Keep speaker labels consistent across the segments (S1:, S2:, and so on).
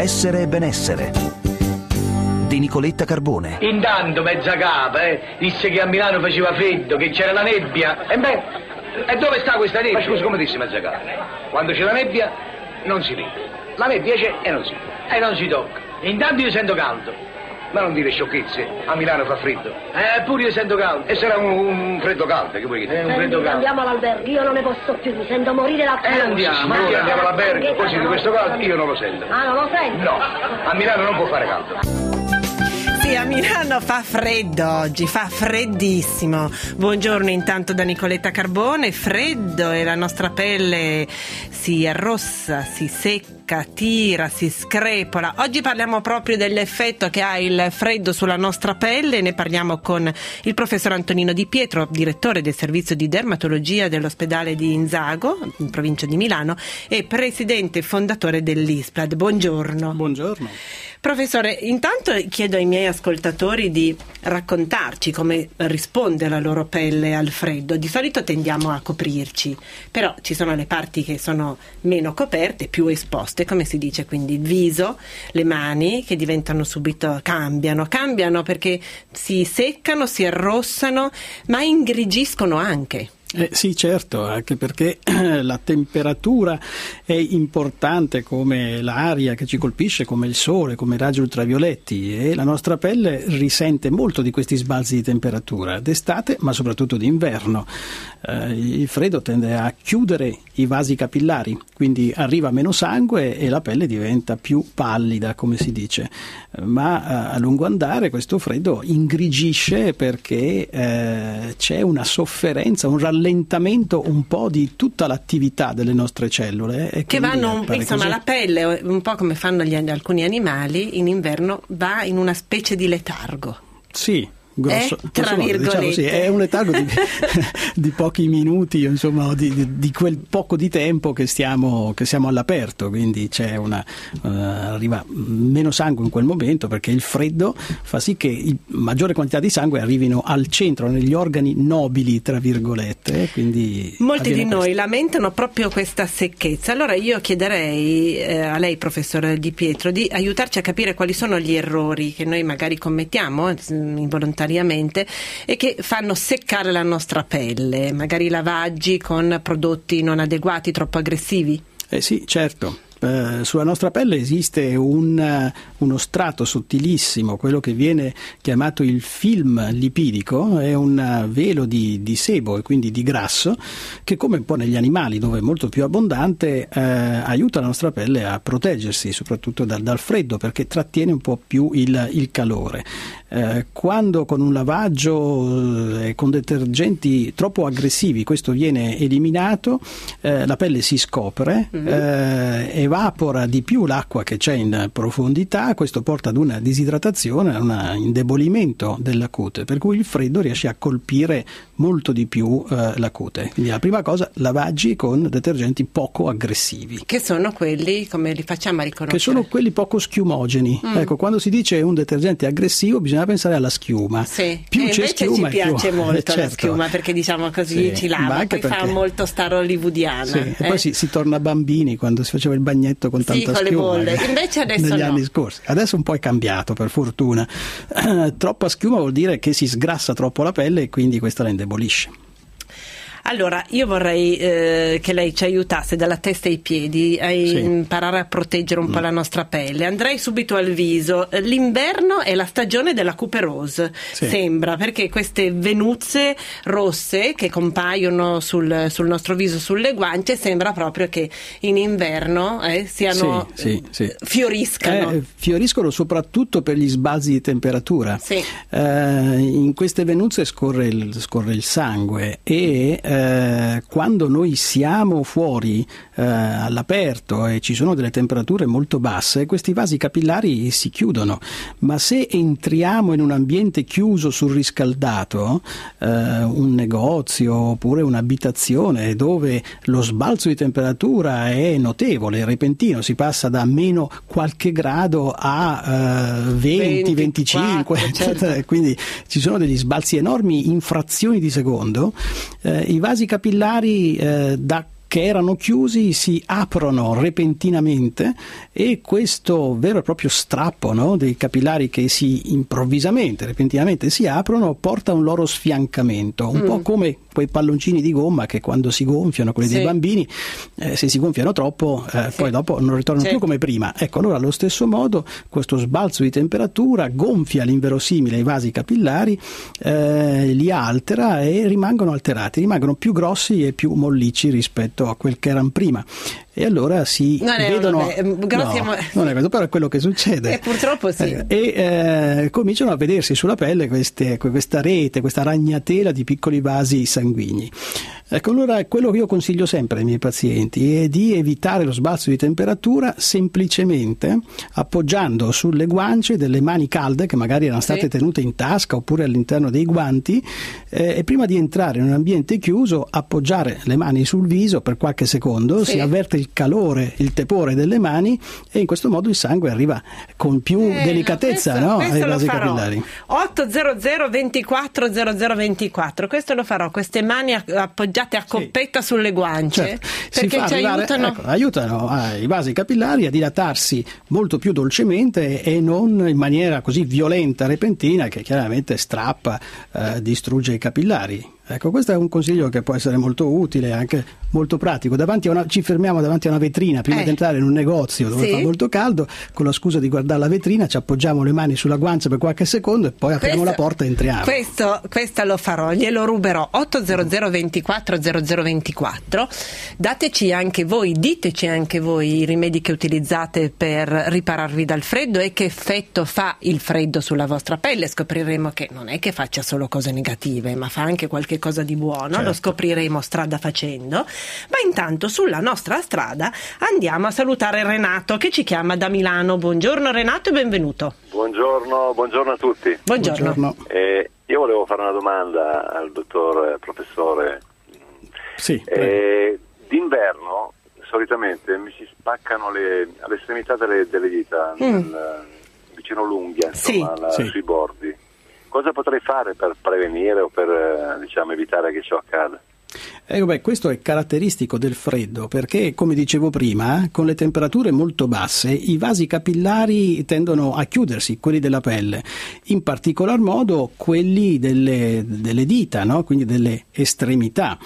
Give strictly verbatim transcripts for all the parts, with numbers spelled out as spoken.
S1: Essere e benessere di Nicoletta Carbone.
S2: Intanto mezza capa, eh, disse che a Milano faceva freddo, che c'era la nebbia. E beh, e dove sta questa nebbia? Ma scusa, come disse mezza capa? Quando c'è la nebbia non si vede. La nebbia c'è e non si vede. E non si tocca. Intanto io sento caldo. Ma non dire sciocchezze, a Milano fa freddo. Eh, pure io sento caldo. E sarà un, un freddo caldo, che vuoi che
S3: eh, un freddo caldo. Andiamo all'albergo, io non ne posso più, mi sento morire da caldo.
S2: E eh, andiamo, ma noi andiamo all'albergo, così di questo caldo io non lo sento.
S3: Ah, non lo senti?
S2: No, a Milano non può fare caldo.
S4: Sì, a Milano fa freddo oggi, fa freddissimo. Buongiorno intanto da Nicoletta Carbone. Freddo e la nostra pelle si arrossa, si secca, tira, si screpola. Oggi parliamo proprio dell'effetto che ha il freddo sulla nostra pelle. Ne parliamo con il professor Antonino Di Pietro, direttore del servizio di dermatologia dell'ospedale di Inzago, in provincia di Milano, e presidente e fondatore dell'ISPLAD. Buongiorno.
S5: Buongiorno.
S4: Professore, intanto chiedo ai miei ascoltatori di raccontarci come risponde la loro pelle al freddo. Di solito tendiamo a coprirci, però ci sono le parti che sono meno coperte, più esposte, come si dice, quindi il viso, le mani che diventano subito, cambiano, cambiano perché si seccano, si arrossano, ma ingrigiscono anche.
S5: Eh, sì, certo, anche perché la temperatura è importante come l'aria che ci colpisce, come il sole, come i raggi ultravioletti, e la nostra pelle risente molto di questi sbalzi di temperatura d'estate, ma soprattutto d'inverno. Eh, il freddo tende a chiudere i vasi capillari, quindi arriva meno sangue e la pelle diventa più pallida, come si dice. Ma a lungo andare questo freddo ingrigisce perché eh, c'è una sofferenza, un rallentamento un po' di tutta l'attività delle nostre cellule. E
S4: che vanno, insomma,
S5: così.
S4: La pelle, un po' come fanno gli, alcuni animali, in inverno, va in una specie di letargo.
S5: Sì. Grosso,
S4: eh, tra
S5: modo, diciamo, sì, è un letargo di, di pochi minuti, insomma, di, di, di quel poco di tempo che stiamo, che siamo all'aperto, quindi c'è una uh, arriva meno sangue in quel momento perché il freddo fa sì che il maggiore quantità di sangue arrivino al centro, negli organi nobili, tra virgolette. Quindi
S4: molti di
S5: questo.
S4: Noi lamentano proprio questa secchezza. Allora io chiederei eh, a lei, professore Di Pietro, di aiutarci a capire quali sono gli errori che noi magari commettiamo involontariamente e che fanno seccare la nostra pelle, magari lavaggi con prodotti non adeguati, troppo aggressivi.
S5: Eh sì, certo. Uh, sulla nostra pelle esiste un, uh, uno strato sottilissimo, quello che viene chiamato il film lipidico, è un uh, velo di, di sebo e quindi di grasso che, come un po' negli animali dove è molto più abbondante, uh, aiuta la nostra pelle a proteggersi soprattutto dal, dal freddo, perché trattiene un po' più il, il calore. Uh, quando con un lavaggio e uh, con detergenti troppo aggressivi questo viene eliminato, uh, la pelle si scopre, mm-hmm. uh, evapora di più l'acqua che c'è in profondità, questo porta ad una disidratazione, a un indebolimento della cute, per cui il freddo riesce a colpire molto di più eh, la cute. Quindi la prima cosa, lavaggi con detergenti poco aggressivi.
S4: Che sono quelli, come li facciamo a riconoscere?
S5: Che sono quelli poco schiumogeni. Mm. Ecco, quando si dice un detergente aggressivo bisogna pensare alla schiuma.
S4: Sì.
S5: Più
S4: e
S5: c'è
S4: invece
S5: schiuma,
S4: ci piace
S5: più...
S4: molto
S5: eh, certo.
S4: la schiuma, perché diciamo così
S5: sì.
S4: ci lava, poi
S5: perché...
S4: fa molto star hollywoodiana.
S5: Sì.
S4: Eh?
S5: E poi si, si torna bambini quando si faceva il bagnetto con
S4: sì,
S5: tanta
S4: con
S5: schiuma.
S4: Le bolle. Invece adesso
S5: negli
S4: no.
S5: anni scorsi. Adesso un po' è cambiato, per fortuna. Troppa schiuma vuol dire che si sgrassa troppo la pelle e quindi questa la indebolisce.
S4: Allora, io vorrei eh, che lei ci aiutasse dalla testa ai piedi a sì. imparare a proteggere un mm. po' la nostra pelle. Andrei subito al viso. L'inverno è la stagione della cuperose, sì. sembra, perché queste venuzze rosse che compaiono sul, sul nostro viso, sulle guance, sembra proprio che in inverno eh, siano
S5: sì, sì, sì.
S4: fioriscano.
S5: Eh, fioriscono soprattutto per gli sbalzi di temperatura.
S4: Sì.
S5: Eh, in queste venuzze scorre il, scorre il sangue e eh, Eh, quando noi siamo fuori eh, all'aperto e ci sono delle temperature molto basse, questi vasi capillari si chiudono, ma se entriamo in un ambiente chiuso, surriscaldato, eh, un negozio oppure un'abitazione dove lo sbalzo di temperatura è notevole, repentino, si passa da meno qualche grado a eh, venti, venticinque, certo. Quindi ci sono degli sbalzi enormi in frazioni di secondo. Eh, i vasi capillari eh, da che erano chiusi si aprono repentinamente, e questo vero e proprio strappo, no, dei capillari che si improvvisamente, repentinamente si aprono, porta a un loro sfiancamento, un mm. po' come quei palloncini di gomma che quando si gonfiano, quelli sì. dei bambini, eh, se si gonfiano troppo eh, sì. poi dopo non ritornano sì. più come prima. Ecco, allora allo stesso modo questo sbalzo di temperatura gonfia all'inverosimile i vasi capillari, eh, li altera e rimangono alterati, rimangono più grossi e più mollicci rispetto a quel che erano prima. E allora si
S4: non è,
S5: vedono
S4: non è, grossi
S5: no,
S4: è...
S5: non è questo, però è quello che succede.
S4: E purtroppo sì.
S5: Eh, e eh, cominciano a vedersi sulla pelle queste, questa rete, questa ragnatela di piccoli vasi sanguigni. Ecco, allora quello che io consiglio sempre ai miei pazienti è di evitare lo sbalzo di temperatura semplicemente appoggiando sulle guance delle mani calde che magari erano state sì. tenute in tasca oppure all'interno dei guanti, eh, e prima di entrare in un ambiente chiuso appoggiare le mani sul viso per qualche secondo, sì. si avverte il calore, il tepore delle mani, e in questo modo il sangue arriva con più eh, delicatezza questo, no,
S4: questo
S5: ai vasi capillari.
S4: otto zero zero ventiquattro zero zero ventiquattro, questo lo farò, queste mani appoggiate a coppetta sì. sulle guance,
S5: certo.
S4: perché
S5: ci
S4: arrivare,
S5: aiutano ecco, aiutano ah, i vasi capillari a dilatarsi molto più dolcemente e non in maniera così violenta, repentina, che chiaramente strappa, eh, distrugge i capillari. Ecco, questo è un consiglio che può essere molto utile, anche molto pratico. Davanti a una, ci fermiamo davanti a una vetrina prima
S4: eh.
S5: di entrare in un negozio dove sì. fa molto caldo, con la scusa di guardare la vetrina ci appoggiamo le mani sulla guancia per qualche secondo e poi apriamo questo, la porta e entriamo.
S4: Questo, questo lo farò, glielo ruberò. otto zero zero ventiquattro zero zero ventiquattro. Dateci anche voi, diteci anche voi i rimedi che utilizzate per ripararvi dal freddo e che effetto fa il freddo sulla vostra pelle. Scopriremo che non è che faccia solo cose negative, ma fa anche qualche cosa di buono, certo. Lo scopriremo strada facendo. Ma intanto sulla nostra strada andiamo a salutare Renato che ci chiama da Milano. Buongiorno Renato e benvenuto.
S6: Buongiorno, buongiorno a tutti.
S4: Buongiorno.
S5: Buongiorno.
S6: Eh, io volevo fare una domanda al dottor eh, professore.
S5: Sì.
S6: Eh, d'inverno solitamente mi si spaccano le, all'estremità delle, delle dita, mm. nel, vicino l'unghia, insomma,
S4: sì.
S6: la,
S5: sì.
S6: sui bordi. Cosa potrei fare per prevenire o per eh, diciamo evitare che ciò accada?
S5: Eh, beh, questo è caratteristico del freddo perché, come dicevo prima, con le temperature molto basse i vasi capillari tendono a chiudersi, quelli della pelle, in particolar modo quelli delle, delle dita, no? Quindi delle estremità.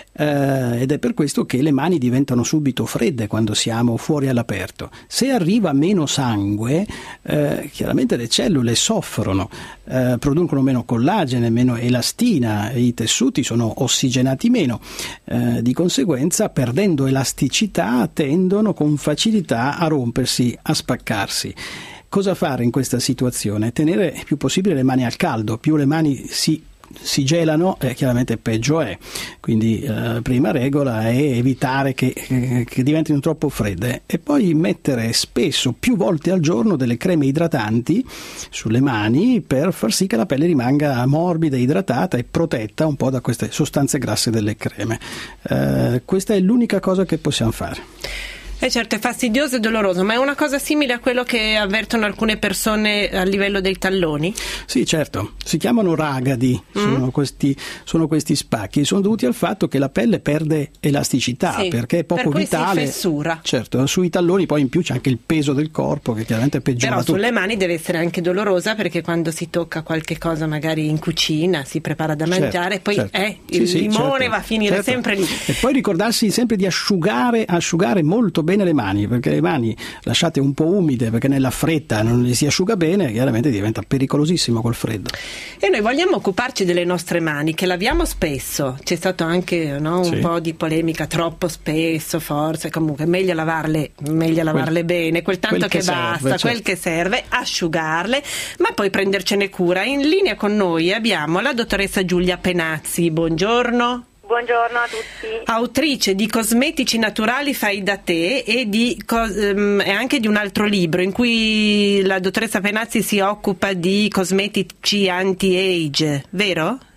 S5: Eh, ed è per questo che le mani diventano subito fredde quando siamo fuori all'aperto. Se arriva meno sangue, eh, chiaramente le cellule soffrono, eh, producono meno collagene, meno elastina, i tessuti sono ossigenati meno, eh, di conseguenza perdendo elasticità tendono con facilità a rompersi, a spaccarsi. Cosa fare in questa situazione? Tenere il più possibile le mani al caldo, più le mani si si gelano, eh, chiaramente peggio è. Quindi la eh, prima regola è evitare che, eh, che diventino troppo fredde, e poi mettere spesso, più volte al giorno, delle creme idratanti sulle mani per far sì che la pelle rimanga morbida, idratata e protetta un po' da queste sostanze grasse delle creme. Eh, questa è l'unica cosa che possiamo fare.
S4: Eh certo, è fastidioso e doloroso, ma è una cosa simile a quello che avvertono alcune persone a livello dei talloni?
S5: Sì, certo, si chiamano ragadi, mm. sono, questi, sono questi spacchi, sono dovuti al fatto che la pelle perde elasticità, sì, perché è poco
S4: per cui
S5: vitale.
S4: Si fessura.
S5: Certo, sui talloni poi in più c'è anche il peso del corpo che chiaramente peggiora
S4: Però
S5: tutto.
S4: Sulle mani deve essere anche dolorosa, perché quando si tocca qualche cosa magari in cucina, si prepara da mangiare,
S5: certo,
S4: poi
S5: certo.
S4: Eh,
S5: sì,
S4: il
S5: sì,
S4: limone
S5: certo,
S4: va a finire
S5: certo.
S4: sempre lì.
S5: E poi ricordarsi sempre di asciugare, asciugare molto bene le mani, perché le mani lasciate un po' umide perché nella fretta non le si asciuga bene, chiaramente diventa pericolosissimo col freddo.
S4: E noi vogliamo occuparci delle nostre mani, che laviamo spesso. C'è stato anche no, un
S5: sì.
S4: po' di polemica, troppo spesso, forse, comunque meglio lavarle, meglio lavarle quel, bene, quel tanto
S5: quel che,
S4: che
S5: serve,
S4: basta,
S5: certo.
S4: quel che serve, asciugarle, ma poi prendercene cura. In linea con noi abbiamo la dottoressa Giulia Penazzi. Buongiorno.
S7: Buongiorno a tutti.
S4: Autrice di Cosmetici naturali fai da te e, di, um, e anche di un altro libro in cui la dottoressa Penazzi si occupa di cosmetici anti-age, vero?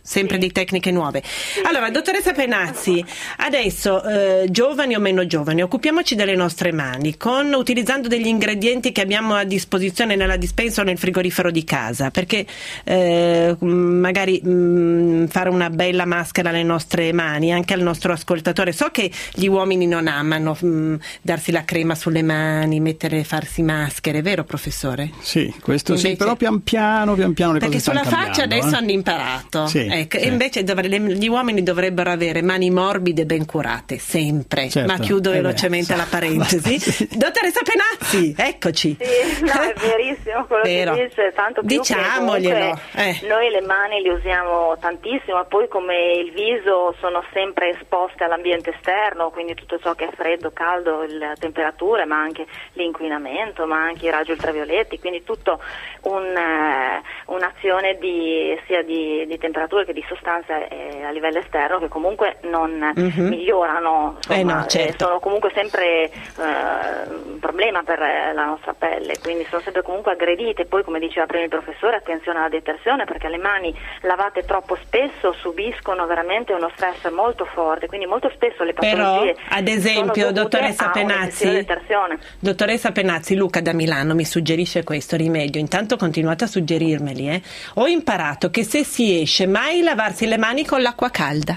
S4: sempre
S7: sì.
S4: di tecniche nuove.
S7: Sì,
S4: allora,
S7: sì.
S4: dottoressa Penazzi, adesso eh, giovani o meno giovani, occupiamoci delle nostre mani, con utilizzando degli ingredienti che abbiamo a disposizione nella dispensa o nel frigorifero di casa, perché eh, magari mh, fare una bella maschera alle nostre mani, anche al nostro ascoltatore. So che gli uomini non amano mh, darsi la crema sulle mani, mettere, farsi maschere, vero professore?
S5: Sì, questo
S4: Invece,
S5: sì, però pian piano, pian piano le
S4: perché
S5: cose
S4: sulla
S5: stanno
S4: faccia
S5: cambiando,
S4: adesso
S5: eh?
S4: hanno imparato,
S5: Sì,
S4: ecco,
S5: sì.
S4: e invece dovre- gli uomini dovrebbero avere mani morbide e ben curate, sempre.
S5: Certo.
S4: Ma chiudo
S5: Eh beh,
S4: velocemente
S5: sì.
S4: la parentesi.
S5: Sì.
S4: Dottoressa Penazzi, eccoci.
S7: Sì, no, è verissimo quello
S4: Vero.
S7: che dice, tanto più
S4: Diciamoglielo,
S7: che comunque
S4: eh.
S7: noi le mani le usiamo tantissimo, e poi come il viso sono sempre esposte all'ambiente esterno, quindi tutto ciò che è freddo, caldo, le temperature, ma anche l'inquinamento, ma anche i raggi ultravioletti, quindi tutto un, eh, un'azione di, sia di, di temperature che di sostanze eh, a livello esterno che comunque non
S4: Mhm.
S7: migliorano, insomma,
S4: Eh no, certo.
S7: eh, sono comunque sempre eh, un problema per eh, la nostra pelle, quindi sono sempre comunque aggredite. Poi, come diceva prima il professore, attenzione alla detersione, perché le mani lavate troppo spesso subiscono veramente uno stress molto forte, quindi molto spesso le patologie
S4: Però, ad esempio,
S7: sono dovute
S4: dottoressa
S7: a
S4: Penazzi,
S7: un'eccessiva detersione.
S4: dottoressa Penazzi, Luca da Milano mi suggerisce questo rimedio. Intanto continuate a suggerirmeli, eh. Ho imparato che se si esce mai lavarsi le mani con l'acqua calda.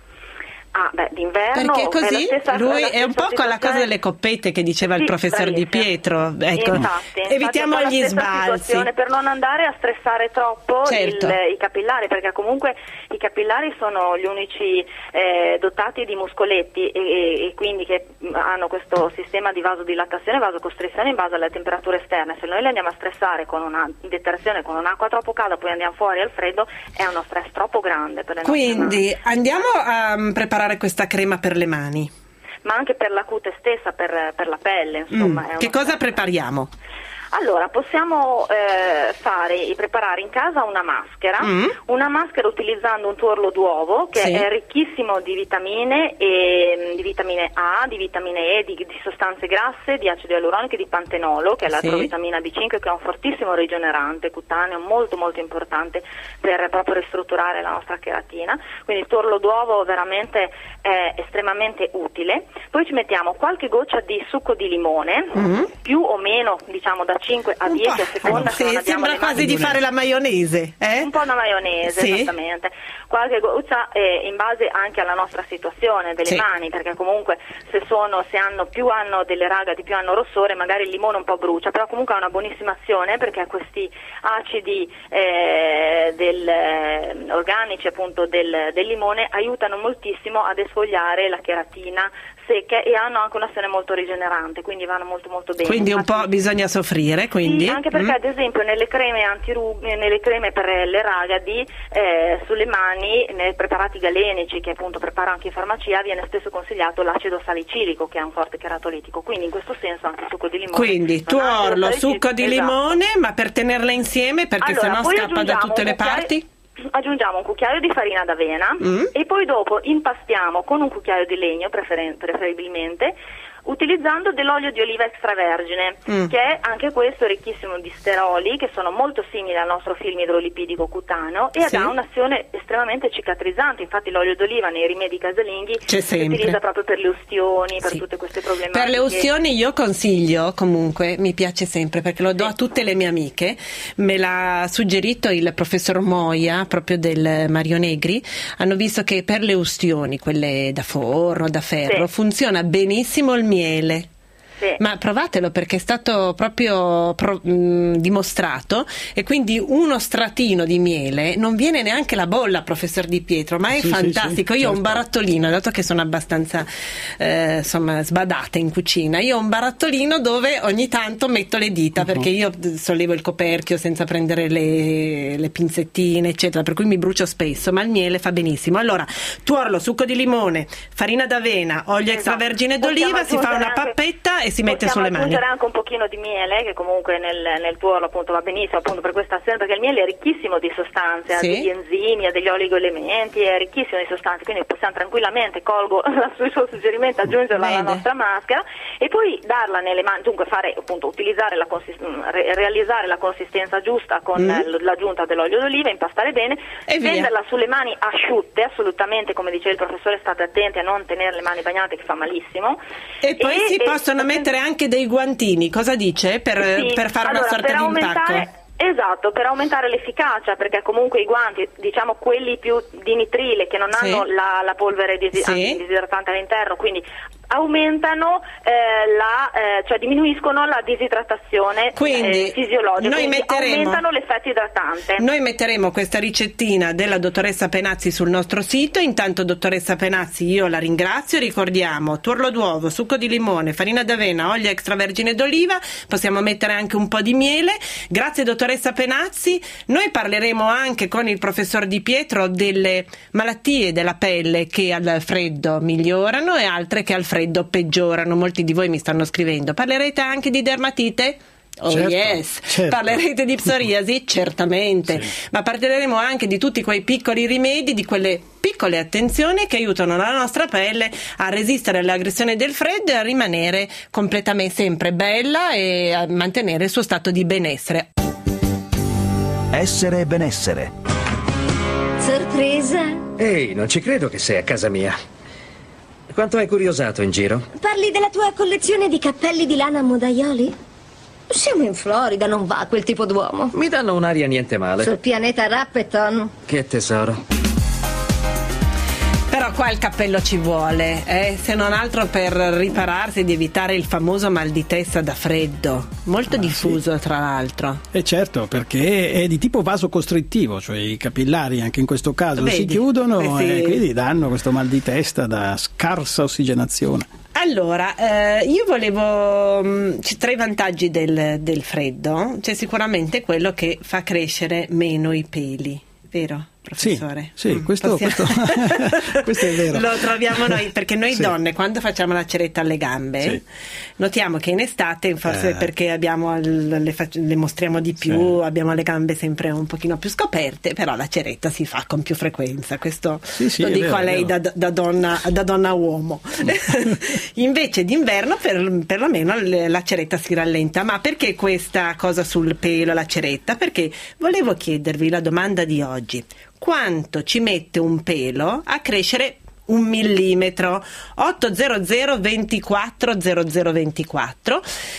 S7: Ah, beh, d'inverno
S4: Perché
S7: è
S4: così
S7: la stessa,
S4: lui
S7: la
S4: è un
S7: stessa
S4: po' con la cosa
S7: situazione.
S4: delle coppette che diceva il
S7: Sì,
S4: professor Di
S7: bravissima.
S4: Pietro. Ecco,
S7: Infatti, infatti
S4: evitiamo
S7: è un po'
S4: gli
S7: la stessa
S4: sbalzi.
S7: situazione, per non andare a stressare troppo
S4: Certo.
S7: il- i capillari, perché comunque i capillari sono gli unici eh, dotati di muscoletti e, e- e quindi che hanno questo sistema di vasodilatazione e vasocostrizione in base alle temperature esterne. Se noi li andiamo a stressare con una detersione, con un'acqua troppo calda, poi andiamo fuori al freddo, è uno stress troppo grande per le nostre mani.
S4: Quindi andiamo a mm, preparare questa crema per le mani.
S7: Ma anche per la cute stessa, per, per la pelle, insomma.
S4: Mm,
S7: è uno
S4: Che cosa
S7: stress.
S4: prepariamo?
S7: Allora, possiamo eh, fare, preparare in casa una maschera,
S4: Mm.
S7: una maschera utilizzando un tuorlo d'uovo che
S4: Sì.
S7: è ricchissimo di vitamine, e, di vitamine A, di vitamine E, di, di sostanze grasse, di acido ialuronico e di pantenolo, che è l'altra
S4: Sì.
S7: vitamina B cinque, che è un fortissimo rigenerante cutaneo, molto molto importante per proprio ristrutturare la nostra cheratina. Quindi il tuorlo d'uovo veramente è estremamente utile. Poi ci mettiamo qualche goccia di succo di limone,
S4: Mm.
S7: più o meno, diciamo da cinque a
S4: Un
S7: dieci
S4: po'.
S7: a seconda
S4: Sì,
S7: se non abbiamo
S4: sembra
S7: le
S4: quasi
S7: mani.
S4: di fare la maionese, eh?
S7: Un po' una maionese,
S4: Sì.
S7: esattamente. Qualche goccia eh, in base anche alla nostra situazione delle
S4: Sì.
S7: mani, perché comunque se sono, se hanno più hanno delle ragadi, più hanno rossore, magari il limone un po' brucia, però comunque ha una buonissima azione, perché questi acidi eh, del, eh, organici appunto del, del limone aiutano moltissimo ad esfogliare la cheratina secche e hanno anche un'azione molto rigenerante, quindi vanno molto molto bene.
S4: Quindi un
S7: Infatti-
S4: po' bisogna soffrire, quindi.
S7: Sì, anche perché
S4: Mm.
S7: ad esempio nelle creme antirughe, nelle creme per le ragadi, eh, sulle mani, nei preparati galenici che appunto preparo anche in farmacia, viene spesso consigliato l'acido salicilico, che è un forte cheratolitico, quindi in questo senso anche il succo di limone.
S4: Quindi
S7: non ha acido
S4: tuorlo,
S7: salicilico,
S4: succo di
S7: esatto.
S4: limone, ma per tenerla insieme, perché
S7: Allora,
S4: sennò
S7: poi
S4: scappa da
S7: aggiungiamo
S4: tutte
S7: un
S4: le
S7: cucchiaio-
S4: parti.
S7: Aggiungiamo un cucchiaio di farina d'avena
S4: Mm.
S7: e poi dopo impastiamo con un cucchiaio di legno preferen- preferibilmente, utilizzando dell'olio di oliva extravergine,
S4: Mm.
S7: che è anche questo ricchissimo di steroli, che sono molto simili al nostro film idrolipidico cutaneo e
S4: Sì.
S7: ha un'azione estremamente cicatrizzante. Infatti l'olio d'oliva nei rimedi casalinghi
S4: C'è
S7: si
S4: sempre.
S7: utilizza proprio per le ustioni, per
S4: Sì.
S7: tutte queste problematiche.
S4: Per le ustioni io consiglio, comunque, mi piace sempre perché lo do a tutte le mie amiche, me l'ha suggerito il professor Moia, proprio del Mario Negri, hanno visto che per le ustioni, quelle da forno, da ferro,
S7: Sì.
S4: funziona benissimo il miele.
S7: Sì.
S4: Ma provatelo perché è stato proprio pro- mh, dimostrato, e quindi uno stratino di miele non viene neanche la bolla, professor Di Pietro, ma è
S5: Sì, sì,
S4: fantastico.
S5: sì,
S4: Io ho un
S5: certo.
S4: barattolino, dato che sono abbastanza eh, insomma sbadata in cucina, io ho un barattolino dove ogni tanto metto le dita,
S5: Uh-huh.
S4: perché io sollevo il coperchio senza prendere le, le pinzettine eccetera, per cui mi brucio spesso, ma il miele fa benissimo. Allora, tuorlo, succo di limone, farina d'avena, olio
S7: Esatto.
S4: extravergine
S7: Possiamo
S4: d'oliva, si fa
S7: aggiungere
S4: una
S7: anche-
S4: pappetta e si mette sulle mani.
S7: Possiamo aggiungere anche un pochino di miele, che comunque nel, nel tuorlo appunto va benissimo, appunto per questa azione, perché il miele è ricchissimo di sostanze, ha
S4: sì.
S7: degli enzimi, ha degli oligoelementi, è ricchissimo di sostanze, quindi possiamo tranquillamente, colgo il suo suggerimento, aggiungerla alla nostra maschera e poi darla nelle mani, dunque fare appunto utilizzare la consist- re- realizzare la consistenza giusta con mm. l'aggiunta dell'olio d'oliva, impastare bene,
S4: e
S7: stenderla sulle mani asciutte, assolutamente, come diceva il professore, state attenti a non tenere le mani bagnate che fa malissimo.
S4: E poi
S7: e,
S4: si
S7: e,
S4: possono e, mettere anche dei guantini, cosa dice? Per,
S7: sì,
S4: per fare
S7: allora,
S4: una sorta
S7: per
S4: di
S7: aumentare,
S4: impacco?
S7: Esatto, per aumentare l'efficacia, perché comunque i guanti, diciamo quelli più di nitrile, che non
S4: sì.
S7: hanno la, la polvere disi-
S4: sì.
S7: disidratante all'interno, quindi aumentano eh, la, eh, cioè diminuiscono la disidratazione
S4: quindi,
S7: eh, fisiologica,
S4: noi
S7: quindi
S4: metteremo,
S7: aumentano l'effetto idratante.
S4: Noi metteremo questa ricettina della dottoressa Penazzi sul nostro sito. Intanto, dottoressa Penazzi, io la ringrazio. Ricordiamo tuorlo d'uovo, succo di limone, farina d'avena, olio extravergine d'oliva, possiamo mettere anche un po' di miele. Grazie dottoressa Penazzi. Noi parleremo anche con il professor Di Pietro delle malattie della pelle che al freddo migliorano e altre che al freddo peggiorano. Molti di voi mi stanno scrivendo. Parlerete anche di dermatite? Oh
S5: certo,
S4: yes,
S5: certo.
S4: Parlerete di psoriasi? Certamente, sì. Ma parleremo anche di tutti quei piccoli rimedi, di quelle piccole attenzioni che aiutano la nostra pelle a resistere all'aggressione del freddo e a rimanere completamente sempre bella e a mantenere il suo stato di benessere.
S1: Essere benessere.
S3: Sorpresa?
S8: Ehi, non ci credo che sei a casa mia. Quanto hai curiosato in giro?
S3: Parli della tua collezione di cappelli di lana modaioli? Siamo in Florida, non va quel tipo d'uomo.
S8: Mi danno un'aria niente male.
S3: Sul pianeta Rappeton.
S8: Che tesoro.
S4: Però qua il cappello ci vuole, eh? Se non altro per ripararsi ed evitare il famoso mal di testa da freddo, molto ah, diffuso sì. Tra l'altro.
S5: E certo, perché è di tipo vasocostrittivo, cioè i capillari anche in questo caso Vedi? si chiudono eh sì. e quindi danno questo mal di testa da scarsa ossigenazione.
S4: Allora, eh, io volevo mh, ci tra i vantaggi del, del freddo c'è sicuramente quello che fa crescere meno i peli, vero? Professore.
S5: Sì, sì, questo, questo, questo è vero.
S4: Lo troviamo noi, perché noi
S5: sì.
S4: donne quando facciamo la ceretta alle gambe sì. notiamo che in estate, forse eh. perché abbiamo le, fac- le mostriamo di più, sì. abbiamo le gambe sempre un pochino più scoperte, però la ceretta si fa con più frequenza, questo sì, sì, lo dico vero, a lei da, da, donna, da donna uomo. Invece d'inverno per, perlomeno la ceretta si rallenta. Ma perché questa cosa sul pelo, la ceretta? Perché volevo chiedervi la domanda di oggi: quanto ci mette un pelo a crescere un millimetro? Ottocento ventiquattro zero zero ventiquattro.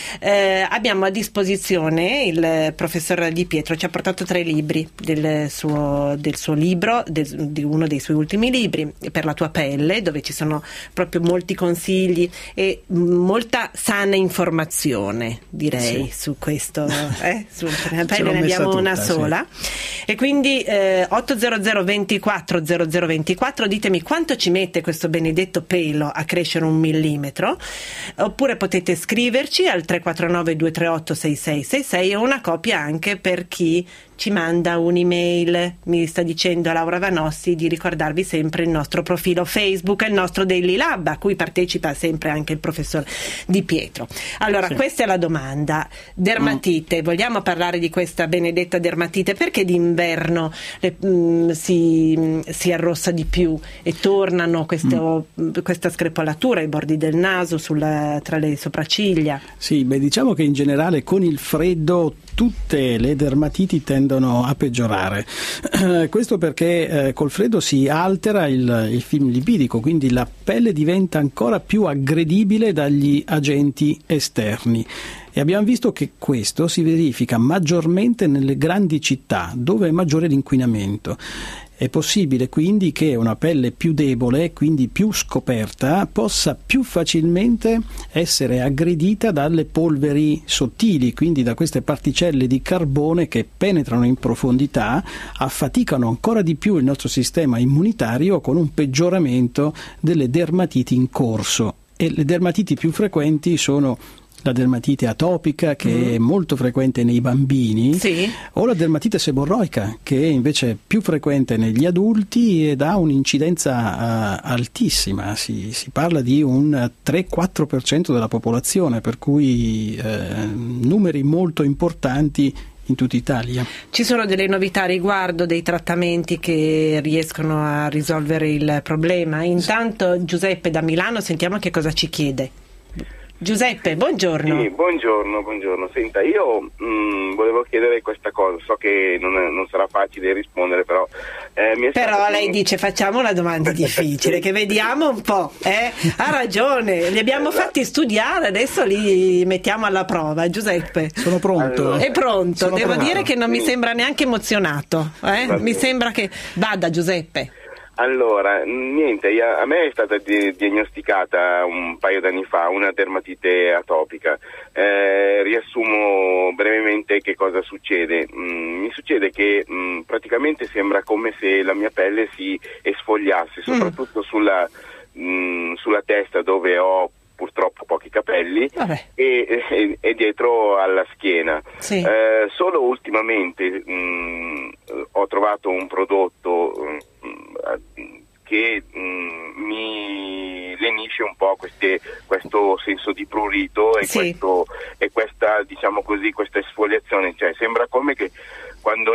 S4: Eh, abbiamo a disposizione il professor Di Pietro, ci ha portato tre libri del suo, del suo libro, del, di uno dei suoi ultimi libri, Per la tua pelle, dove ci sono proprio molti consigli e molta sana informazione, direi, sì. su questo. Eh? Su, per la pelle ne abbiamo tutta, una sola. Sì. E quindi eh, ottocento ventiquattro zero zero ventiquattro, ditemi quanto ci mette questo benedetto pelo a crescere un millimetro, oppure potete scriverci al tre quattro nove due tre otto sei sei sei sei e una copia anche per chi ci manda un'email. Mi sta dicendo Laura Vanossi di ricordarvi sempre il nostro profilo Facebook e il nostro Daily Lab, a cui partecipa sempre anche il professor Di Pietro. Allora, sì. questa è la domanda. Dermatite, mm. vogliamo parlare di questa benedetta dermatite? Perché d'inverno le, mh, si, si arrossa di più e tornano questo, mm. questa screpolatura ai bordi del naso, sulla, tra le sopracciglia?
S5: Sì, beh, diciamo che in generale con il freddo tutte le dermatiti tendono a peggiorare. Eh, questo perché eh, col freddo si altera il, il film lipidico, quindi la pelle diventa ancora più aggredibile dagli agenti esterni. E abbiamo visto che questo si verifica maggiormente nelle grandi città, dove è maggiore l'inquinamento. È possibile quindi che una pelle più debole, quindi più scoperta, possa più facilmente essere aggredita dalle polveri sottili, quindi da queste particelle di carbone che penetrano in profondità, affaticano ancora di più il nostro sistema immunitario con un peggioramento delle dermatiti in corso. E le dermatiti più frequenti sono la dermatite atopica, che mm. è molto frequente nei bambini,
S4: sì.
S5: o la dermatite seborroica, che è invece più frequente negli adulti ed ha un'incidenza uh, altissima. Si, si parla di un tre quattro per cento della popolazione, per cui uh, numeri molto importanti in tutta Italia.
S4: Ci sono delle novità riguardo dei trattamenti che riescono a risolvere il problema? Intanto Giuseppe da Milano, sentiamo che cosa ci chiede. Giuseppe, buongiorno.
S9: Sì, buongiorno, buongiorno. Senta, io mh, volevo chiedere questa cosa, so che non, è, non sarà facile rispondere, però... Eh, mi è
S4: però
S9: stato...
S4: lei dice facciamo una domanda difficile, che vediamo un po', eh? Ha ragione, li abbiamo esatto. fatti studiare, adesso li mettiamo alla prova. Giuseppe?
S5: Sono pronto.
S9: Allora,
S4: è pronto,
S5: sono
S4: devo
S5: pronto.
S4: dire che non
S9: sì.
S4: mi sembra neanche emozionato, eh? Mi sembra che... Vada Giuseppe.
S9: Allora, niente, a me è stata di- diagnosticata un paio d'anni fa una dermatite atopica. Eh, riassumo brevemente che cosa succede. Mm, mi succede che mm, praticamente sembra come se la mia pelle si esfogliasse, soprattutto mm. sulla, mm, sulla testa, dove ho purtroppo pochi capelli, e, e, e dietro alla schiena.
S4: Sì.
S9: Eh, solo ultimamente mh, ho trovato un prodotto mh, che mh, mi lenisce un po' queste, questo senso di prurito e,
S4: sì.
S9: questo, e questa, diciamo così, questa esfoliazione. Cioè, sembra come che quando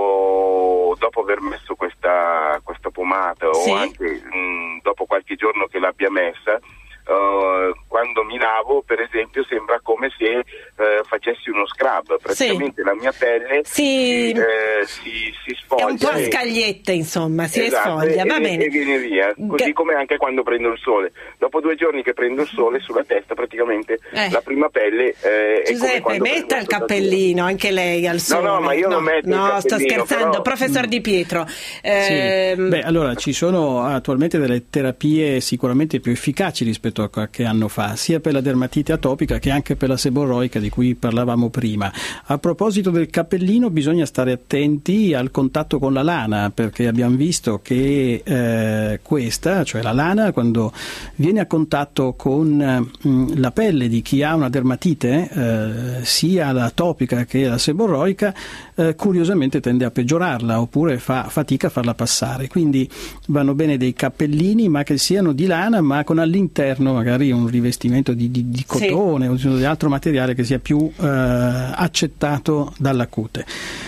S9: io, dopo aver messo questa, questa pomata, sì. o anche mh, dopo qualche giorno che l'abbia messa, Uh, quando mi lavo, per esempio, sembra come se uh, facessi uno scrub. Praticamente sì. la mia pelle
S4: si,
S9: si, eh, si, si sfoglia.
S4: È un po' a scagliette, insomma, si
S9: esatto,
S4: sfoglia,
S9: e,
S4: va
S9: e,
S4: bene.
S9: E viene via, così G- come anche quando prendo il sole. Dopo due giorni che prendo il sole sulla testa, praticamente eh. la prima pelle eh, è
S4: Giuseppe,
S9: come quando
S4: metta il cappellino, anche lei al sole.
S9: No, no, ma io
S4: no,
S9: non metto
S4: no,
S9: il cappellino.
S4: sto scherzando,
S9: però...
S4: professor Di Pietro. Eh,
S5: sì. Beh, allora, ci sono attualmente delle terapie sicuramente più efficaci rispetto a qualche anno fa, sia per la dermatite atopica che anche per la seborroica di cui parlavamo prima. A proposito del cappellino, bisogna stare attenti al contatto con la lana, perché abbiamo visto che eh, questa, cioè la lana, quando viene a contatto con mh, la pelle di chi ha una dermatite, eh, sia la atopica che la seborroica, eh, curiosamente tende a peggiorarla oppure fa fatica a farla passare. Quindi vanno bene dei cappellini, ma che siano di lana, ma con all'interno magari un rivestimento di, di, di cotone sì. o di altro materiale che sia più eh, accettato dalla cute.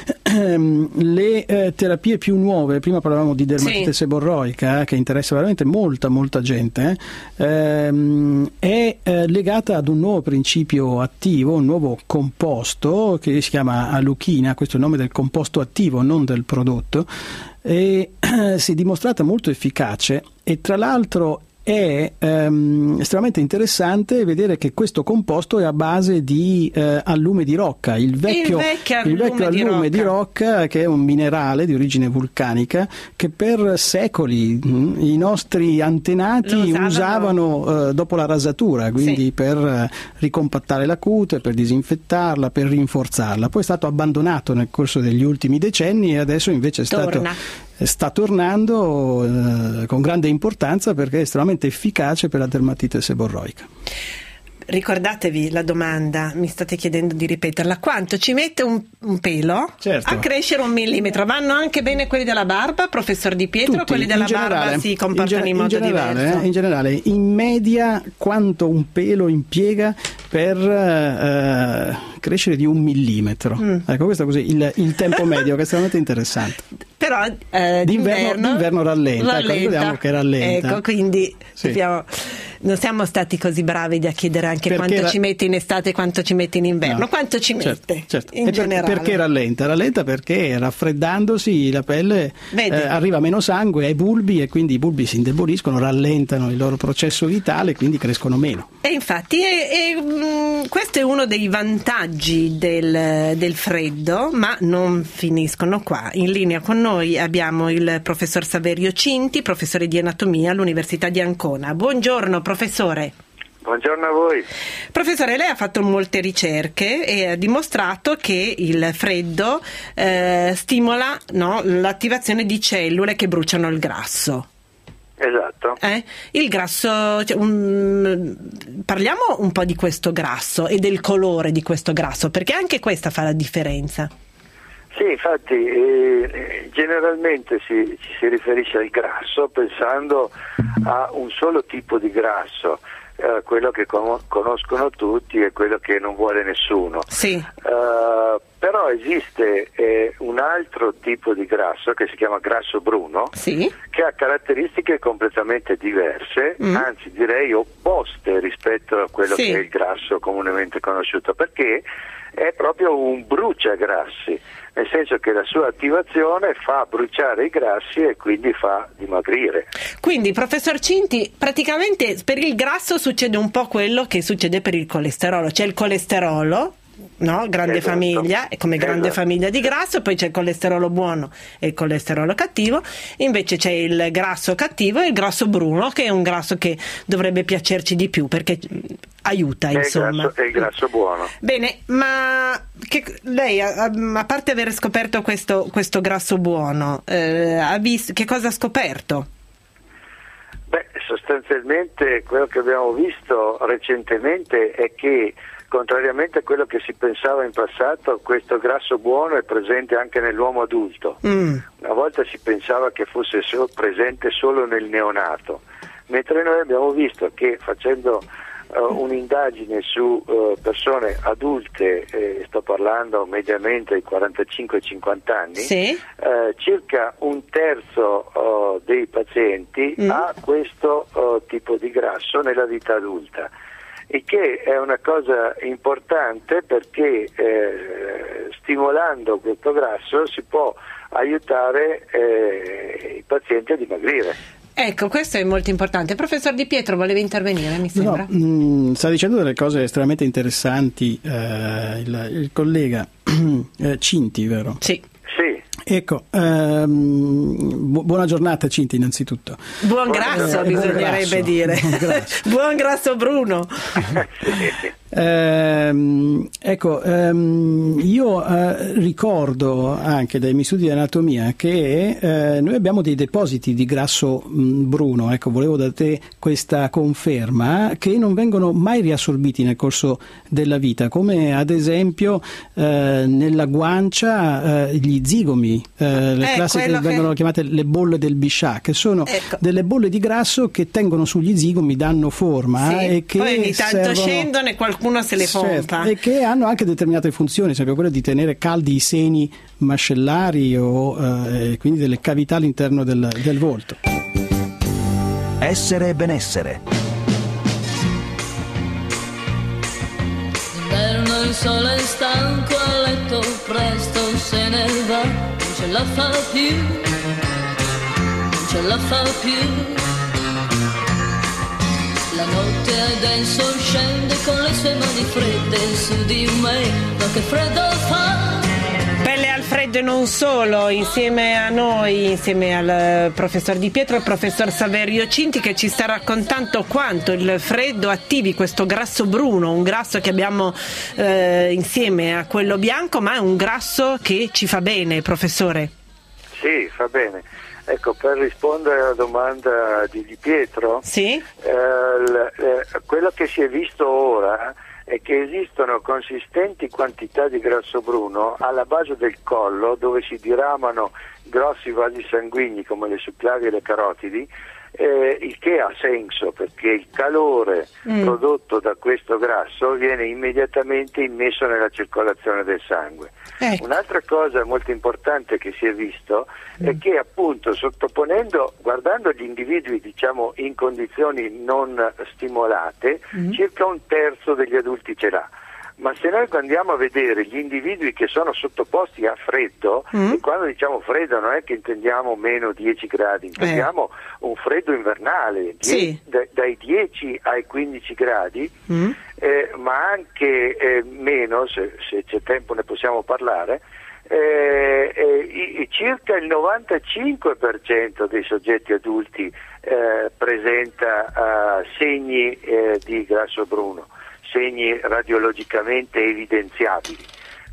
S5: Le eh, terapie più nuove, prima parlavamo di dermatite sì. seborroica, eh, che interessa veramente molta molta gente, ehm, è eh, legata ad un nuovo principio attivo, un nuovo composto che si chiama aluchina. Questo è il nome del composto attivo, non del prodotto, e eh, si è dimostrata molto efficace, e tra l'altro è ehm, estremamente interessante vedere che questo composto è a base di eh, allume di rocca, il vecchio,
S4: il vecchio allume,
S5: il vecchio
S4: di,
S5: allume
S4: rocca.
S5: di rocca, che è un minerale di origine vulcanica che per secoli mh, i nostri antenati usavano, usavano eh, dopo la rasatura, quindi sì. per eh, ricompattare la cute, per disinfettarla, per rinforzarla. Poi è stato abbandonato nel corso degli ultimi decenni e adesso invece è stato
S4: Torna.
S5: sta tornando eh, con grande importanza, perché è estremamente efficace per la dermatite seborroica.
S4: Ricordatevi la domanda, mi state chiedendo di ripeterla: quanto ci mette un, un pelo
S5: certo.
S4: a crescere un millimetro? Vanno anche bene quelli della barba, professor Di Pietro?
S5: Tutti,
S4: quelli della
S5: generale,
S4: barba si comportano in,
S5: in,
S4: modo
S5: in generale,
S4: diverso?
S5: Eh, in generale, in media quanto un pelo impiega per eh, crescere di un millimetro? Mm. Ecco, questo è così il, il tempo medio, che è estremamente interessante.
S4: Però eh,
S5: d'inverno,
S4: d'inverno,
S5: d'inverno rallenta,
S4: rallenta.
S5: Ecco, vediamo che rallenta.
S4: Ecco, quindi
S5: sì.
S4: abbiamo, non siamo stati così bravi da chiedere anche
S5: perché
S4: quanto
S5: ra-
S4: ci mette in estate e quanto ci mette in inverno.
S5: No.
S4: Quanto ci
S5: certo,
S4: mette
S5: certo.
S4: in
S5: e
S4: generale?
S5: Per, perché rallenta? Rallenta perché raffreddandosi la pelle eh, arriva meno sangue ai bulbi, e quindi i bulbi si indeboliscono, rallentano il loro processo vitale, quindi crescono meno.
S4: E infatti e, e, mh, questo è uno dei vantaggi del, del freddo, ma non finiscono qua. In linea con noi abbiamo il professor Saverio Cinti, professore di anatomia all'Università di Ancona. Buongiorno professore.
S6: Buongiorno a voi.
S4: Professore, lei ha fatto molte ricerche e ha dimostrato che il freddo eh, stimola no, l'attivazione di cellule che bruciano il grasso.
S6: Esatto.
S4: Eh? Il grasso, cioè, um, parliamo un po' di questo grasso e del colore di questo grasso, perché anche questa fa la differenza.
S6: Sì, infatti eh, generalmente si, ci si riferisce al grasso pensando a un solo tipo di grasso, eh, quello che con- conoscono tutti e quello che non vuole nessuno.
S4: Sì.
S6: Uh, però esiste eh, un altro tipo di grasso che si chiama grasso bruno,
S4: sì,
S6: che ha caratteristiche completamente diverse,
S4: mm.
S6: anzi direi opposte rispetto a quello
S4: sì.
S6: che è il grasso comunemente conosciuto, perché è proprio un bruciagrassi, nel senso che la sua attivazione fa bruciare i grassi e quindi fa dimagrire.
S4: Quindi, professor Cinti, praticamente per il grasso succede un po' quello che succede per il colesterolo. C'è il colesterolo, no? Grande
S6: esatto. famiglia,
S4: e come grande
S6: esatto.
S4: famiglia di grasso, poi c'è il colesterolo buono e il colesterolo cattivo, invece c'è il grasso cattivo e il grasso bruno, che è un grasso che dovrebbe piacerci di più perché aiuta,
S6: è
S4: insomma.
S6: Il grasso, è il grasso buono.
S4: Bene, ma che, lei, a, a parte aver scoperto questo, questo grasso buono, eh, ha visto, che cosa ha scoperto?
S6: Beh, sostanzialmente quello che abbiamo visto recentemente è che, contrariamente a quello che si pensava in passato, questo grasso buono è presente anche nell'uomo adulto.
S4: Mm.
S6: Una volta si pensava che fosse so- presente solo nel neonato, mentre noi abbiamo visto che facendo uh, un'indagine su uh, persone adulte, eh, sto parlando mediamente ai quarantacinque cinquanta anni,
S4: sì.
S6: eh, circa un terzo uh, dei pazienti mm. ha questo uh, tipo di grasso nella vita adulta. Il che è una cosa importante perché eh, stimolando questo grasso si può aiutare eh, i pazienti a dimagrire.
S4: Ecco, questo è molto importante. Professor Di Pietro, voleva intervenire, mi sembra?
S5: No, mh, sta dicendo delle cose estremamente interessanti eh, il, il collega eh, Cinti, vero?
S4: Sì.
S6: Sì.
S5: Ecco, ehm, bu- buona giornata Cinti innanzitutto.
S4: Buon grasso,
S5: eh,
S4: bisognerebbe
S5: buon grasso,
S4: dire.
S5: Buon grasso,
S4: buon grasso Bruno.
S5: ehm, ecco, ehm, io eh, ricordo anche dai miei studi di anatomia che eh, noi abbiamo dei depositi di grasso mh, bruno, ecco, volevo da te questa conferma, che non vengono mai riassorbiti nel corso della vita, come ad esempio eh, nella guancia eh, gli zigomi. Eh, le
S4: eh,
S5: classiche che vengono chiamate le bolle del Bichat, che sono
S4: ecco.
S5: delle bolle di grasso che tengono sugli zigomi, danno forma
S4: sì.
S5: e che
S4: poi ogni tanto
S5: servono...
S4: scendono e qualcuno se le pompa,
S5: certo, e che hanno anche determinate funzioni, esempio quella di tenere caldi i seni mascellari o eh, quindi delle cavità all'interno del, del volto.
S1: Essere e benessere.
S10: D'inverno il sole è stanco a letto, presto se ne va, non ce la fa più, non ce la fa più. La notte è denso, scende con le sue mani fredde su di me, ma che freddo fa.
S4: Pelle al freddo e non solo, insieme a noi, insieme al professor Di Pietro e al professor Saverio Cinti, che ci sta raccontando quanto il freddo attivi questo grasso bruno, un grasso che abbiamo eh, insieme a quello bianco, ma è un grasso che ci fa bene, professore.
S6: Sì, fa bene. Ecco, per rispondere alla domanda di Di Pietro,
S4: sì?
S6: eh, l- eh, quello che si è visto ora è che esistono consistenti quantità di grasso bruno alla base del collo, dove si diramano grossi vasi sanguigni come le succlavie e le carotidi, eh, il che ha senso perché il calore mm. prodotto da questo grasso viene immediatamente immesso nella circolazione del sangue. Ecco. Un'altra cosa molto importante che si è visto mm. è che appunto sottoponendo, guardando gli individui diciamo in condizioni non stimolate, mm. circa un terzo degli adulti ce l'ha. Ma se noi andiamo a vedere gli individui che sono sottoposti a freddo, mm. e quando diciamo freddo non è che intendiamo meno dieci gradi, intendiamo eh. un freddo invernale, die-
S4: sì.
S6: da- dai dieci ai quindici gradi,
S4: mm.
S6: eh, ma anche eh, meno, se, se c'è tempo ne possiamo parlare, eh, eh, i, circa il novantacinque per cento dei soggetti adulti eh, presenta uh, segni eh, di grasso bruno, segni radiologicamente evidenziabili.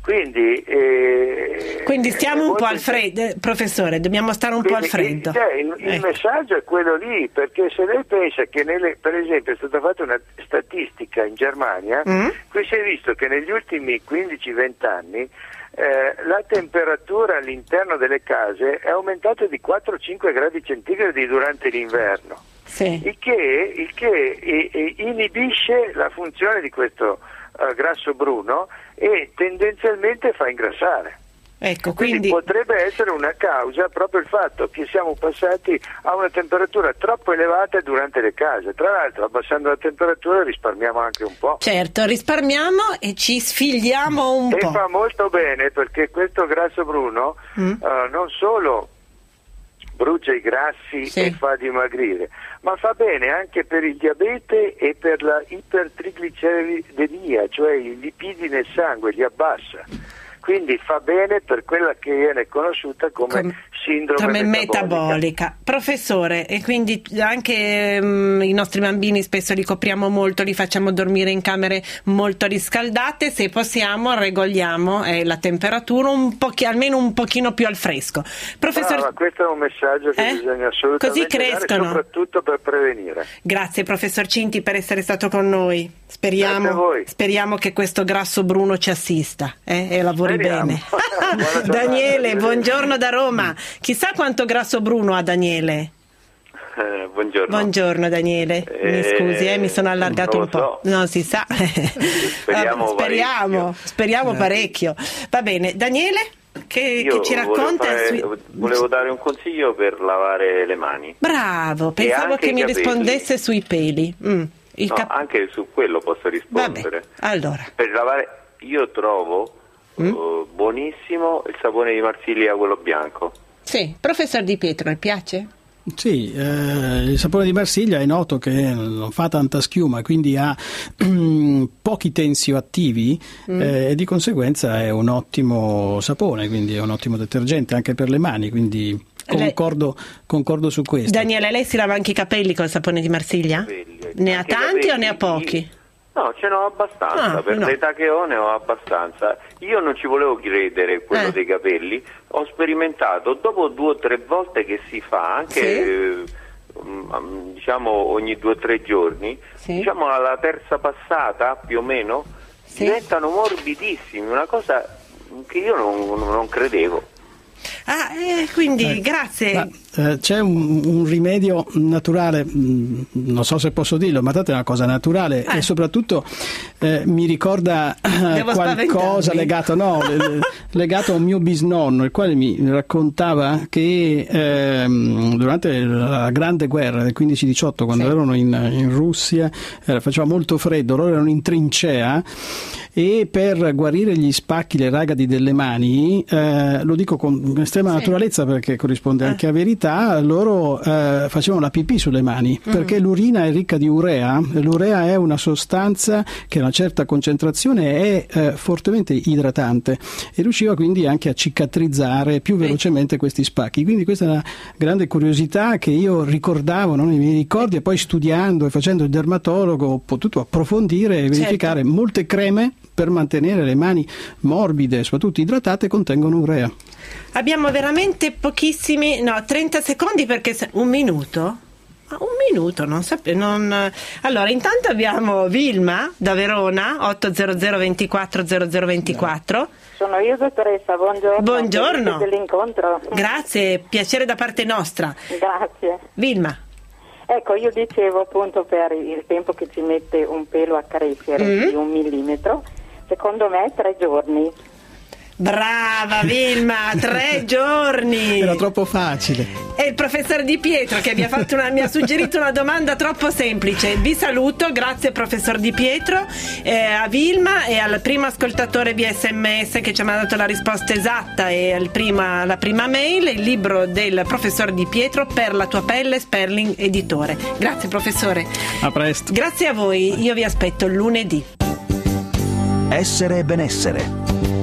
S6: Quindi, eh,
S4: quindi stiamo un po' al
S6: molto-
S4: freddo, eh, professore, dobbiamo stare un po' al
S6: Quindi,
S4: freddo.
S6: cioè, il, il
S4: Ecco.
S6: messaggio è quello lì, perché se lei pensa che nelle, per esempio è stata fatta una statistica in Germania,
S4: Mm.
S6: qui si è visto che negli ultimi quindici venti anni eh, la temperatura all'interno delle case è aumentata di quattro cinque gradi centigradi durante l'inverno,
S4: Sì.
S6: il che, il che eh, eh, inibisce la funzione di questo eh, grasso bruno e tendenzialmente fa ingrassare.
S4: Ecco,
S6: Quindi,
S4: quindi
S6: potrebbe essere una causa proprio il fatto che siamo passati a una temperatura troppo elevata durante le case. Tra l'altro, abbassando la temperatura risparmiamo anche un po'.
S4: certo, risparmiamo e ci sfigliamo un
S6: E
S4: po'.
S6: fa molto bene, perché questo grasso bruno
S4: Mm.
S6: eh, non solo brucia i grassi
S4: Sì.
S6: e fa dimagrire, ma fa bene anche per il diabete e per la ipertrigliceridemia, cioè i lipidi nel sangue, li abbassa. Quindi fa bene per quella che viene conosciuta come,
S4: Come-
S6: sindrome
S4: come
S6: metabolica.
S4: metabolica. Professore, e quindi anche mm, i nostri bambini spesso li copriamo molto, li facciamo dormire in camere molto riscaldate, se possiamo regoliamo eh, la temperatura un pochi- almeno un pochino più al fresco. Professor,
S6: Brava, questo è un messaggio che
S4: Eh?
S6: bisogna assolutamente
S4: Così
S6: dare,
S4: crescono.
S6: soprattutto per prevenire.
S4: grazie professor Cinti per essere stato con noi.
S6: Grazie a
S4: Speriamo,
S6: voi.
S4: speriamo che questo grasso bruno ci assista eh, e lavori
S6: Speriamo.
S4: bene.
S6: Buona giornata,
S4: Daniele,
S6: arrivederci.
S4: buongiorno da Roma. Chissà quanto grasso bruno ha Daniele.
S11: Eh, buongiorno.
S4: Buongiorno Daniele, mi
S11: Eh,
S4: scusi, eh, mi sono allargato
S11: non
S4: un
S11: lo
S4: po'. Non si sa.
S11: Speriamo
S4: speriamo,
S11: parecchio.
S4: speriamo parecchio. Va bene, Daniele, che,
S11: Io
S4: che ci
S11: volevo
S4: racconta?
S11: fare-
S4: sui-
S11: volevo dare un consiglio per lavare le mani.
S4: Bravo, pensavo
S11: anche
S4: che
S11: i
S4: mi
S11: capelli.
S4: rispondesse sui peli. Mm, il
S11: No,
S4: cap-
S11: anche su quello posso rispondere.
S4: allora.
S11: Per lavare, io trovo
S4: Mm?
S11: eh, buonissimo il sapone di Marsiglia, quello bianco.
S4: Sì, professor Di Pietro, le piace?
S5: Sì, eh, il sapone di Marsiglia è noto che non fa tanta schiuma, quindi ha pochi tensioattivi
S4: Mm.
S5: eh, e di conseguenza è un ottimo sapone, quindi è un ottimo detergente anche per le mani, quindi concordo, concordo su questo.
S4: Daniele, lei si lava anche i capelli col sapone di Marsiglia?
S11: Capelli.
S4: Ne ha
S11: Anche i
S4: tanti o
S11: capelli,
S4: ne ha pochi?
S11: No, ce n'ho abbastanza,
S4: Ah,
S11: per
S4: no.
S11: l'età che ho ne ho abbastanza. Io non ci volevo credere quello
S4: Eh.
S11: dei capelli, ho sperimentato dopo due o tre volte che si fa, anche
S4: Sì.
S11: eh, mm, diciamo ogni due o tre giorni,
S4: Sì.
S11: diciamo alla terza passata più o meno,
S4: Sì.
S11: diventano morbidissimi, una cosa che io non, non credevo.
S4: Ah, eh, quindi grazie.
S5: Ma, eh, c'è un, un rimedio naturale, mh, non so se posso dirlo, ma tanto è una cosa naturale
S4: Eh.
S5: e soprattutto eh, mi ricorda eh,
S4: Devo
S5: qualcosa
S4: spaventarmi.
S5: legato, no, le- legato a un mio bisnonno, il quale mi raccontava che ehm, durante la grande guerra del quindici diciotto, quando
S4: Sì.
S5: erano in, in Russia, eh, faceva molto freddo, loro erano in trincea e per guarire gli spacchi, le ragadi delle mani, eh, lo dico con estrema
S4: Sì.
S5: naturalezza perché corrisponde
S4: Eh.
S5: anche a verità, loro eh, facevano la pipì sulle mani
S4: Mm.
S5: perché l'urina è ricca di urea, l'urea è una sostanza che a una certa concentrazione è eh, fortemente idratante e riusciva quindi anche a cicatrizzare più velocemente questi spacchi, quindi questa è una grande curiosità che io ricordavo, no, nei miei ricordi, e poi studiando e facendo il dermatologo ho potuto approfondire e verificare molte creme per mantenere le mani morbide, soprattutto idratate, contengono urea.
S4: Abbiamo veramente pochissimi, no, trenta secondi perché se- un minuto? Ah, un minuto, non sapevo. Non... Allora, intanto abbiamo Vilma da Verona, otto zero zero due quattro zero zero due quattro.
S12: Sono io, dottoressa, buongiorno.
S4: Buongiorno.
S12: Felice dell'incontro.
S4: Grazie, piacere da parte nostra.
S12: Grazie.
S4: Vilma.
S12: Ecco, io dicevo appunto per il tempo che ci mette un pelo a crescere
S4: Mm.
S12: di un millimetro, secondo me tre giorni.
S4: Brava Vilma, tre giorni.
S5: Era troppo facile.
S4: È il professor Di Pietro che mi ha, fatto una, mi ha suggerito una domanda troppo semplice. Vi saluto, grazie professor Di Pietro, eh, a Vilma e al primo ascoltatore via sms che ci ha mandato la risposta esatta e al prima, la prima mail, il libro del professor Di Pietro Per la tua pelle, Sperling editore. Grazie professore.
S5: A presto.
S4: Grazie a voi, io vi aspetto lunedì.
S1: Essere e benessere.